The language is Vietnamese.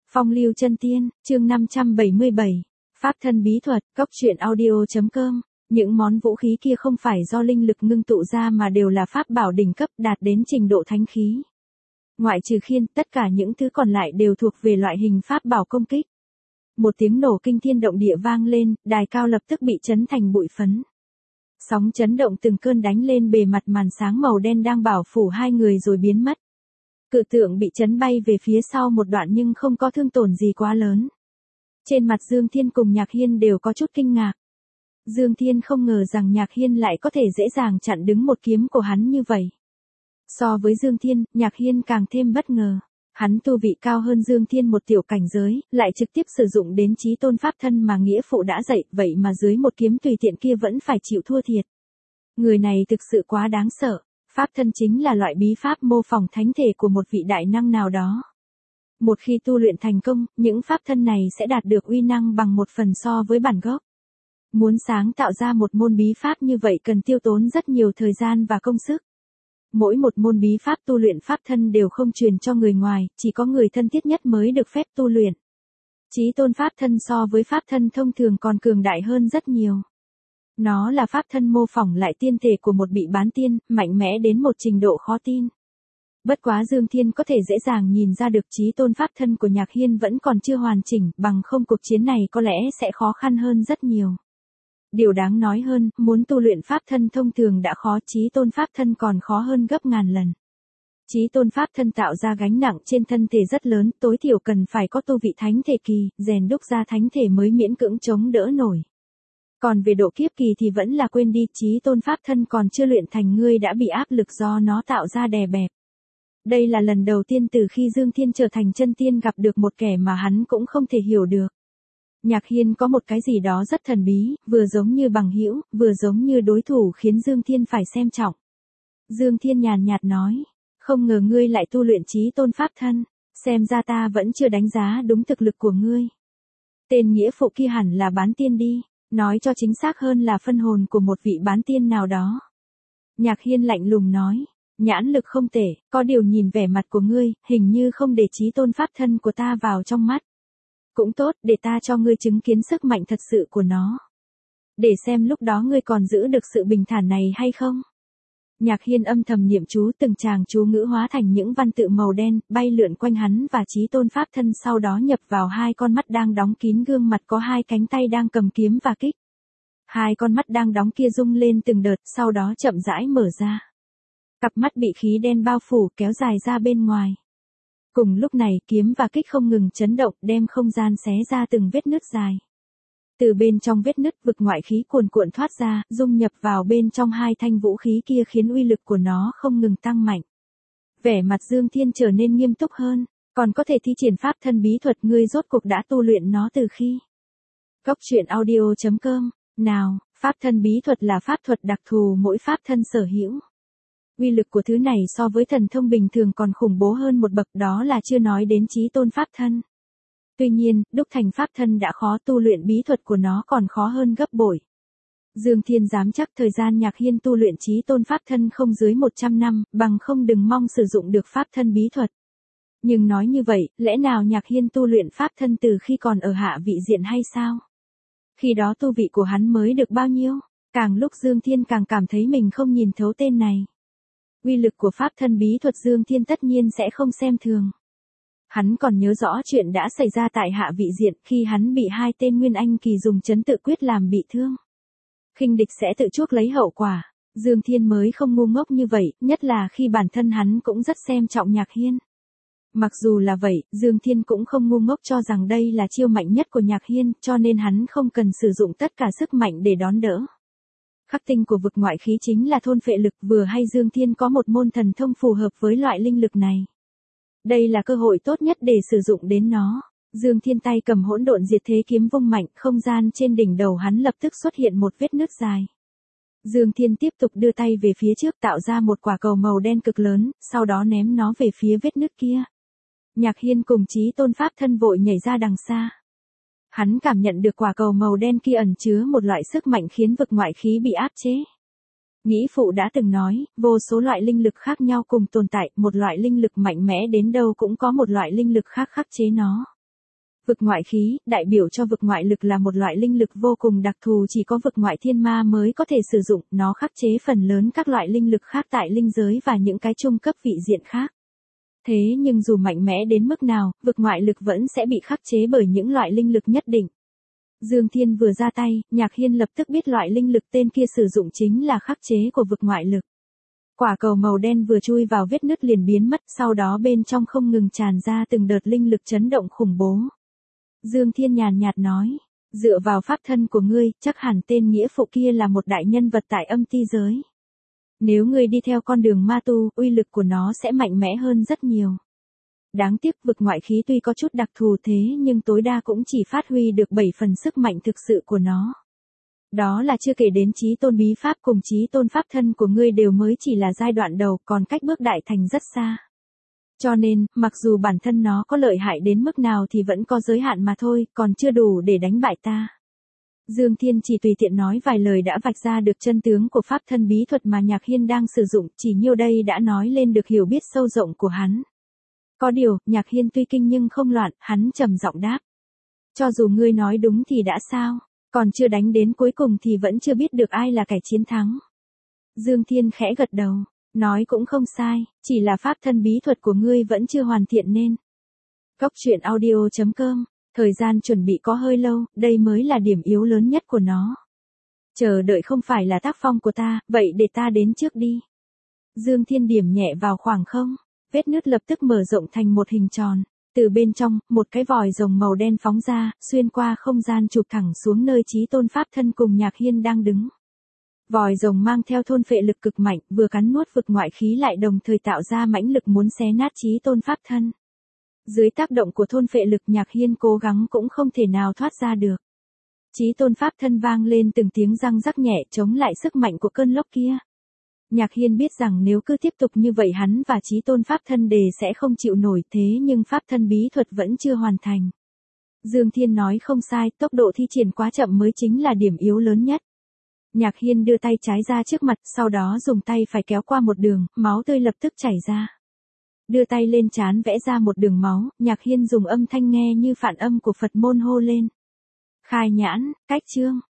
Phong lưu chân tiên, chương 577. Pháp thân bí thuật, cốc truyện audio.com. Những món vũ khí kia không phải do linh lực ngưng tụ ra mà đều là pháp bảo đỉnh cấp đạt đến trình độ thánh khí. Ngoại trừ khiên, tất cả những thứ còn lại đều thuộc về loại hình pháp bảo công kích. Một tiếng nổ kinh thiên động địa vang lên, đài cao lập tức bị chấn thành bụi phấn. Sóng chấn động từng cơn đánh lên bề mặt màn sáng màu đen đang bảo phủ hai người rồi biến mất. Cự tượng bị chấn bay về phía sau một đoạn nhưng không có thương tổn gì quá lớn. Trên mặt Dương Thiên cùng Nhạc Hiên đều có chút kinh ngạc. Dương Thiên không ngờ rằng Nhạc Hiên lại có thể dễ dàng chặn đứng một kiếm của hắn như vậy. So với Dương Thiên, Nhạc Hiên càng thêm bất ngờ. Hắn tu vị cao hơn Dương Thiên một tiểu cảnh giới, lại trực tiếp sử dụng đến chí tôn pháp thân mà nghĩa phụ đã dạy, vậy mà dưới một kiếm tùy tiện kia vẫn phải chịu thua thiệt. Người này thực sự quá đáng sợ. Pháp thân chính là loại bí pháp mô phỏng thánh thể của một vị đại năng nào đó. Một khi tu luyện thành công, những pháp thân này sẽ đạt được uy năng bằng một phần so với bản gốc. Muốn sáng tạo ra một môn bí pháp như vậy cần tiêu tốn rất nhiều thời gian và công sức. Mỗi một môn bí pháp tu luyện pháp thân đều không truyền cho người ngoài, chỉ có người thân thiết nhất mới được phép tu luyện. Chí tôn pháp thân so với pháp thân thông thường còn cường đại hơn rất nhiều. Nó là pháp thân mô phỏng lại tiên thể của một vị bán tiên, mạnh mẽ đến một trình độ khó tin. Bất quá Dương Thiên có thể dễ dàng nhìn ra được chí tôn pháp thân của Nhạc Hiên vẫn còn chưa hoàn chỉnh, bằng không cuộc chiến này có lẽ sẽ khó khăn hơn rất nhiều. Điều đáng nói hơn, muốn tu luyện pháp thân thông thường đã khó, chí tôn pháp thân còn khó hơn gấp ngàn lần. Chí tôn pháp thân tạo ra gánh nặng trên thân thể rất lớn, tối thiểu cần phải có tu vị thánh thể kỳ, rèn đúc ra thánh thể mới miễn cưỡng chống đỡ nổi. Còn về độ kiếp kỳ thì vẫn là quên đi, chí tôn pháp thân còn chưa luyện thành ngươi đã bị áp lực do nó tạo ra đè bẹp. Đây là lần đầu tiên từ khi Dương Thiên trở thành chân tiên gặp được một kẻ mà hắn cũng không thể hiểu được. Nhạc Hiên có một cái gì đó rất thần bí, vừa giống như bằng hữu, vừa giống như đối thủ khiến Dương Thiên phải xem trọng. Dương Thiên nhàn nhạt nói, không ngờ ngươi lại tu luyện chí tôn pháp thân, xem ra ta vẫn chưa đánh giá đúng thực lực của ngươi. Tên nghĩa phụ kia hẳn là bán tiên đi, nói cho chính xác hơn là phân hồn của một vị bán tiên nào đó. Nhạc Hiên lạnh lùng nói, nhãn lực không tệ, có điều nhìn vẻ mặt của ngươi, hình như không để chí tôn pháp thân của ta vào trong mắt. Cũng tốt, để ta cho ngươi chứng kiến sức mạnh thật sự của nó. Để xem lúc đó ngươi còn giữ được sự bình thản này hay không. Nhạc Hiên âm thầm niệm chú, từng tràng chú ngữ hóa thành những văn tự màu đen, bay lượn quanh hắn và chí tôn pháp thân, sau đó nhập vào hai con mắt đang đóng kín gương mặt có hai cánh tay đang cầm kiếm và kích. Hai con mắt đang đóng kia rung lên từng đợt, sau đó chậm rãi mở ra. Cặp mắt bị khí đen bao phủ kéo dài ra bên ngoài. Cùng lúc này kiếm và kích không ngừng chấn động, đem không gian xé ra từng vết nứt dài. Từ bên trong vết nứt vực ngoại khí cuồn cuộn thoát ra, dung nhập vào bên trong hai thanh vũ khí kia khiến uy lực của nó không ngừng tăng mạnh. Vẻ mặt Dương Thiên trở nên nghiêm túc hơn, còn có thể thi triển pháp thân bí thuật, ngươi rốt cuộc đã tu luyện nó từ khi. Cốc truyện audio.com. Nào, pháp thân bí thuật là pháp thuật đặc thù mỗi pháp thân sở hữu. Uy lực của thứ này so với thần thông bình thường còn khủng bố hơn một bậc, đó là chưa nói đến chí tôn pháp thân. Tuy nhiên, đúc thành pháp thân đã khó, tu luyện bí thuật của nó còn khó hơn gấp bội. Dương Thiên dám chắc thời gian Nhạc Hiên tu luyện chí tôn pháp thân không dưới 100 năm, bằng không đừng mong sử dụng được pháp thân bí thuật. Nhưng nói như vậy, lẽ nào Nhạc Hiên tu luyện pháp thân từ khi còn ở hạ vị diện hay sao? Khi đó tu vị của hắn mới được bao nhiêu? Càng lúc Dương Thiên càng cảm thấy mình không nhìn thấu tên này. Uy lực của pháp thân bí thuật Dương Thiên tất nhiên sẽ không xem thường. Hắn còn nhớ rõ chuyện đã xảy ra tại hạ vị diện khi hắn bị hai tên Nguyên Anh kỳ dùng trấn tự quyết làm bị thương. Khinh địch sẽ tự chuốc lấy hậu quả. Dương Thiên mới không ngu ngốc như vậy, nhất là khi bản thân hắn cũng rất xem trọng Nhạc Hiên. Mặc dù là vậy, Dương Thiên cũng không ngu ngốc cho rằng đây là chiêu mạnh nhất của Nhạc Hiên, cho nên hắn không cần sử dụng tất cả sức mạnh để đón đỡ. Khắc tinh của vực ngoại khí chính là thôn phệ lực, vừa hay Dương Thiên có một môn thần thông phù hợp với loại linh lực này. Đây là cơ hội tốt nhất để sử dụng đến nó. Dương Thiên tay cầm hỗn độn diệt thế kiếm vung mạnh, không gian trên đỉnh đầu hắn lập tức xuất hiện một vết nứt dài. Dương Thiên tiếp tục đưa tay về phía trước tạo ra một quả cầu màu đen cực lớn, sau đó ném nó về phía vết nứt kia. Nhạc Hiên cùng chí tôn pháp thân vội nhảy ra đằng xa. Hắn cảm nhận được quả cầu màu đen kia ẩn chứa một loại sức mạnh khiến vực ngoại khí bị áp chế. Nghĩ phụ đã từng nói, vô số loại linh lực khác nhau cùng tồn tại, một loại linh lực mạnh mẽ đến đâu cũng có một loại linh lực khác khắc chế nó. Vực ngoại khí, đại biểu cho vực ngoại lực là một loại linh lực vô cùng đặc thù chỉ có vực ngoại thiên ma mới có thể sử dụng, nó khắc chế phần lớn các loại linh lực khác tại linh giới và những cái trung cấp vị diện khác. Thế nhưng dù mạnh mẽ đến mức nào, vực ngoại lực vẫn sẽ bị khắc chế bởi những loại linh lực nhất định. Dương Thiên vừa ra tay, Nhạc Hiên lập tức biết loại linh lực tên kia sử dụng chính là khắc chế của vực ngoại lực. Quả cầu màu đen vừa chui vào vết nứt liền biến mất, sau đó bên trong không ngừng tràn ra từng đợt linh lực chấn động khủng bố. Dương Thiên nhàn nhạt nói, dựa vào pháp thân của ngươi, chắc hẳn tên nghĩa phụ kia là một đại nhân vật tại âm ti giới. Nếu ngươi đi theo con đường ma tu, uy lực của nó sẽ mạnh mẽ hơn rất nhiều. Đáng tiếc vực ngoại khí tuy có chút đặc thù thế nhưng tối đa cũng chỉ phát huy được 7 phần sức mạnh thực sự của nó. Đó là chưa kể đến chí tôn bí pháp cùng chí tôn pháp thân của ngươi đều mới chỉ là giai đoạn đầu, còn cách bước đại thành rất xa. Cho nên, mặc dù bản thân nó có lợi hại đến mức nào thì vẫn có giới hạn mà thôi, còn chưa đủ để đánh bại ta. Dương Thiên chỉ tùy tiện nói vài lời đã vạch ra được chân tướng của pháp thân bí thuật mà Nhạc Hiên đang sử dụng, chỉ nhiêu đây đã nói lên được hiểu biết sâu rộng của hắn. Có điều, Nhạc Hiên tuy kinh nhưng không loạn, hắn trầm giọng đáp. Cho dù ngươi nói đúng thì đã sao, còn chưa đánh đến cuối cùng thì vẫn chưa biết được ai là kẻ chiến thắng. Dương Thiên khẽ gật đầu, nói cũng không sai, chỉ là pháp thân bí thuật của ngươi vẫn chưa hoàn thiện nên. Cốc truyện audio.com, thời gian chuẩn bị có hơi lâu, đây mới là điểm yếu lớn nhất của nó. Chờ đợi không phải là tác phong của ta, vậy để ta đến trước đi. Dương Thiên điểm nhẹ vào khoảng không, vết nứt lập tức mở rộng thành một hình tròn. Từ bên trong, một cái vòi rồng màu đen phóng ra, xuyên qua không gian chụp thẳng xuống nơi chí tôn pháp thân cùng Nhạc Hiên đang đứng. Vòi rồng mang theo thôn phệ lực cực mạnh, vừa cắn nuốt vực ngoại khí lại đồng thời tạo ra mãnh lực muốn xé nát chí tôn pháp thân. Dưới tác động của thôn phệ lực Nhạc Hiên cố gắng cũng không thể nào thoát ra được. Chí tôn pháp thân vang lên từng tiếng răng rắc nhẹ chống lại sức mạnh của cơn lốc kia. Nhạc Hiên biết rằng nếu cứ tiếp tục như vậy hắn và chí tôn pháp thân đề sẽ không chịu nổi thế nhưng pháp thân bí thuật vẫn chưa hoàn thành. Dương Thiên nói không sai, tốc độ thi triển quá chậm mới chính là điểm yếu lớn nhất. Nhạc Hiên đưa tay trái ra trước mặt, sau đó dùng tay phải kéo qua một đường, máu tươi lập tức chảy ra. Đưa tay lên trán vẽ ra một đường máu, Nhạc Hiên dùng âm thanh nghe như phản âm của Phật môn hô lên. Khai nhãn, cách chương.